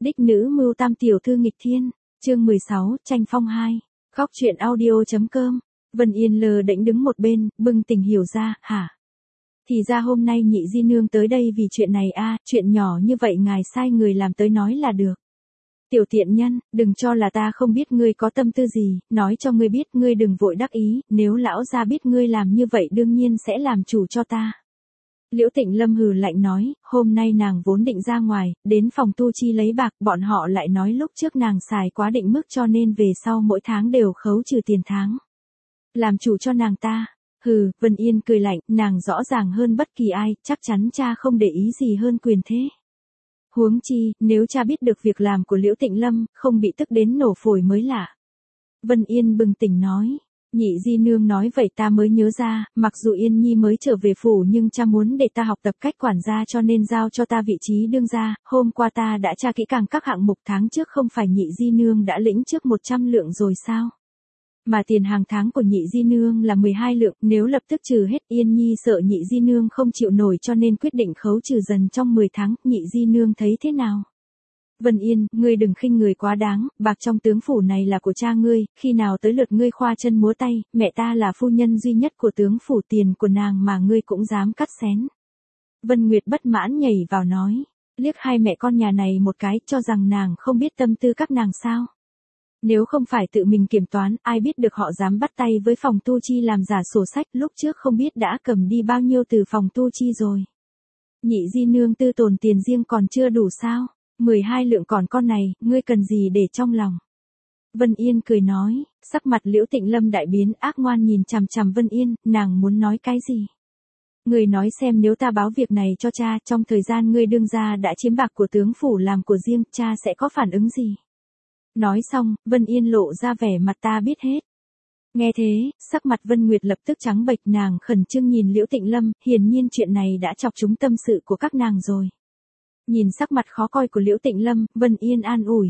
Đích nữ mưu tam tiểu thư nghịch thiên, chương 16, tranh phong 2. Góc truyện audio.com. Vân Yên lờ đễnh đứng một bên, bừng tỉnh hiểu ra, hả? Thì ra hôm nay nhị di nương tới đây vì chuyện này a, chuyện nhỏ như vậy ngài sai người làm tới nói là được. Tiểu tiện nhân, đừng cho là ta không biết ngươi có tâm tư gì, nói cho ngươi biết ngươi đừng vội đắc ý, nếu lão gia biết ngươi làm như vậy đương nhiên sẽ làm chủ cho ta. Liễu Tịnh Lâm hừ lạnh nói, hôm nay nàng vốn định ra ngoài, đến phòng tu chi lấy bạc, bọn họ lại nói lúc trước nàng xài quá định mức cho nên về sau mỗi tháng đều khấu trừ tiền tháng. Làm chủ cho nàng ta. Hừ, Vân Yên cười lạnh, nàng rõ ràng hơn bất kỳ ai, chắc chắn cha không để ý gì hơn quyền thế. Huống chi, nếu cha biết được việc làm của Liễu Tịnh Lâm, không bị tức đến nổ phổi mới lạ. Vân Yên bừng tỉnh nói. Nhị di nương nói vậy ta mới nhớ ra, mặc dù Yên Nhi mới trở về phủ nhưng cha muốn để ta học tập cách quản gia cho nên giao cho ta vị trí đương gia, hôm qua ta đã tra kỹ càng các hạng mục tháng trước không phải nhị di nương đã lĩnh trước 100 lượng rồi sao? Mà tiền hàng tháng của nhị di nương là 12 lượng, nếu lập tức trừ hết Yên Nhi sợ nhị di nương không chịu nổi cho nên quyết định khấu trừ dần trong 10 tháng, nhị di nương thấy thế nào? Vân Yên, ngươi đừng khinh người quá đáng, bạc trong tướng phủ này là của cha ngươi, khi nào tới lượt ngươi khoa chân múa tay, mẹ ta là phu nhân duy nhất của tướng phủ, tiền của nàng mà ngươi cũng dám cắt xén. Vân Nguyệt bất mãn nhảy vào nói, liếc hai mẹ con nhà này một cái, cho rằng nàng không biết tâm tư các nàng sao. Nếu không phải tự mình kiểm toán, ai biết được họ dám bắt tay với phòng tu chi làm giả sổ sách, lúc trước không biết đã cầm đi bao nhiêu từ phòng tu chi rồi. Nhị di nương tư tồn tiền riêng còn chưa đủ sao? 12 lượng còn con này, ngươi cần gì để trong lòng? Vân Yên cười nói, sắc mặt Liễu Tịnh Lâm đại biến, ác ngoan nhìn chằm chằm Vân Yên, nàng muốn nói cái gì? Ngươi nói xem nếu ta báo việc này cho cha, trong thời gian ngươi đương gia đã chiếm bạc của tướng phủ làm của riêng, cha sẽ có phản ứng gì? Nói xong, Vân Yên lộ ra vẻ mặt ta biết hết. Nghe thế, sắc mặt Vân Nguyệt lập tức trắng bệch, nàng khẩn trương nhìn Liễu Tịnh Lâm, hiển nhiên chuyện này đã chọc trúng tâm sự của các nàng rồi. Nhìn sắc mặt khó coi của Liễu Tịnh Lâm, Vân Yên an ủi.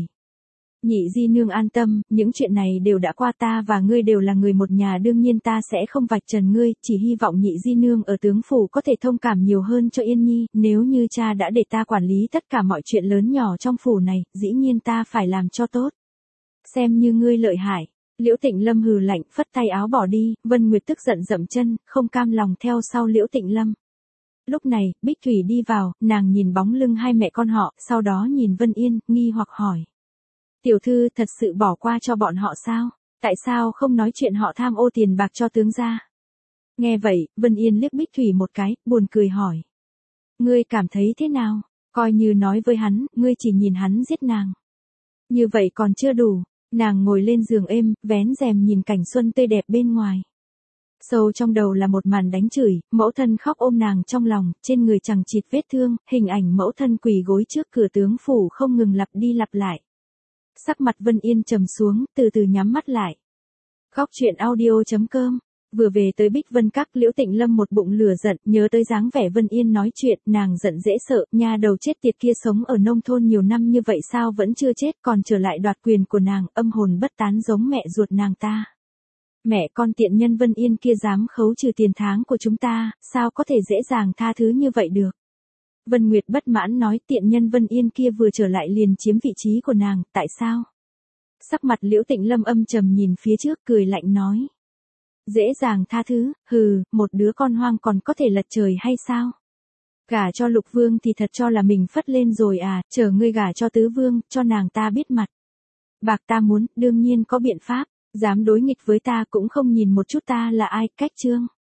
Nhị di nương an tâm, những chuyện này đều đã qua, ta và ngươi đều là người một nhà, đương nhiên ta sẽ không vạch trần ngươi, chỉ hy vọng nhị di nương ở tướng phủ có thể thông cảm nhiều hơn cho Yên Nhi, nếu như cha đã để ta quản lý tất cả mọi chuyện lớn nhỏ trong phủ này, dĩ nhiên ta phải làm cho tốt. Xem như ngươi lợi hại. Liễu Tịnh Lâm hừ lạnh, phất tay áo bỏ đi, Vân Nguyệt tức giận dậm chân, không cam lòng theo sau Liễu Tịnh Lâm. Lúc này, Bích Thủy đi vào, nàng nhìn bóng lưng hai mẹ con họ, sau đó nhìn Vân Yên, nghi hoặc hỏi. Tiểu thư thật sự bỏ qua cho bọn họ sao? Tại sao không nói chuyện họ tham ô tiền bạc cho tướng gia? Nghe vậy, Vân Yên liếc Bích Thủy một cái, buồn cười hỏi. Ngươi cảm thấy thế nào? Coi như nói với hắn, ngươi chỉ nhìn hắn giết nàng. Như vậy còn chưa đủ, nàng ngồi lên giường êm, vén rèm nhìn cảnh xuân tươi đẹp bên ngoài. Sâu trong đầu là một màn đánh chửi, mẫu thân khóc ôm nàng trong lòng, trên người chằng chịt vết thương, hình ảnh mẫu thân quỳ gối trước cửa tướng phủ không ngừng lặp đi lặp lại. Sắc mặt Vân Yên trầm xuống, từ từ nhắm mắt lại. Góc truyện audio.com. Vừa về tới Bích Vân Các, Liễu Tịnh Lâm một bụng lửa giận, nhớ tới dáng vẻ Vân Yên nói chuyện, nàng giận dễ sợ, nha đầu chết tiệt kia sống ở nông thôn nhiều năm như vậy sao vẫn chưa chết, còn trở lại đoạt quyền của nàng, âm hồn bất tán giống mẹ ruột nàng ta. Mẹ con tiện nhân Vân Yên kia dám khấu trừ tiền tháng của chúng ta, sao có thể dễ dàng tha thứ như vậy được? Vân Nguyệt bất mãn nói, tiện nhân Vân Yên kia vừa trở lại liền chiếm vị trí của nàng, tại sao? Sắc mặt Liễu Tịnh Lâm âm trầm nhìn phía trước, cười lạnh nói. Dễ dàng tha thứ, hừ, một đứa con hoang còn có thể lật trời hay sao? Gả cho Lục Vương thì thật cho là mình phất lên rồi à, chờ ngươi gả cho Tứ Vương, cho nàng ta biết mặt. Bạc ta muốn, đương nhiên có biện pháp, dám đối nghịch với ta cũng không nhìn một chút ta là ai, cách chương.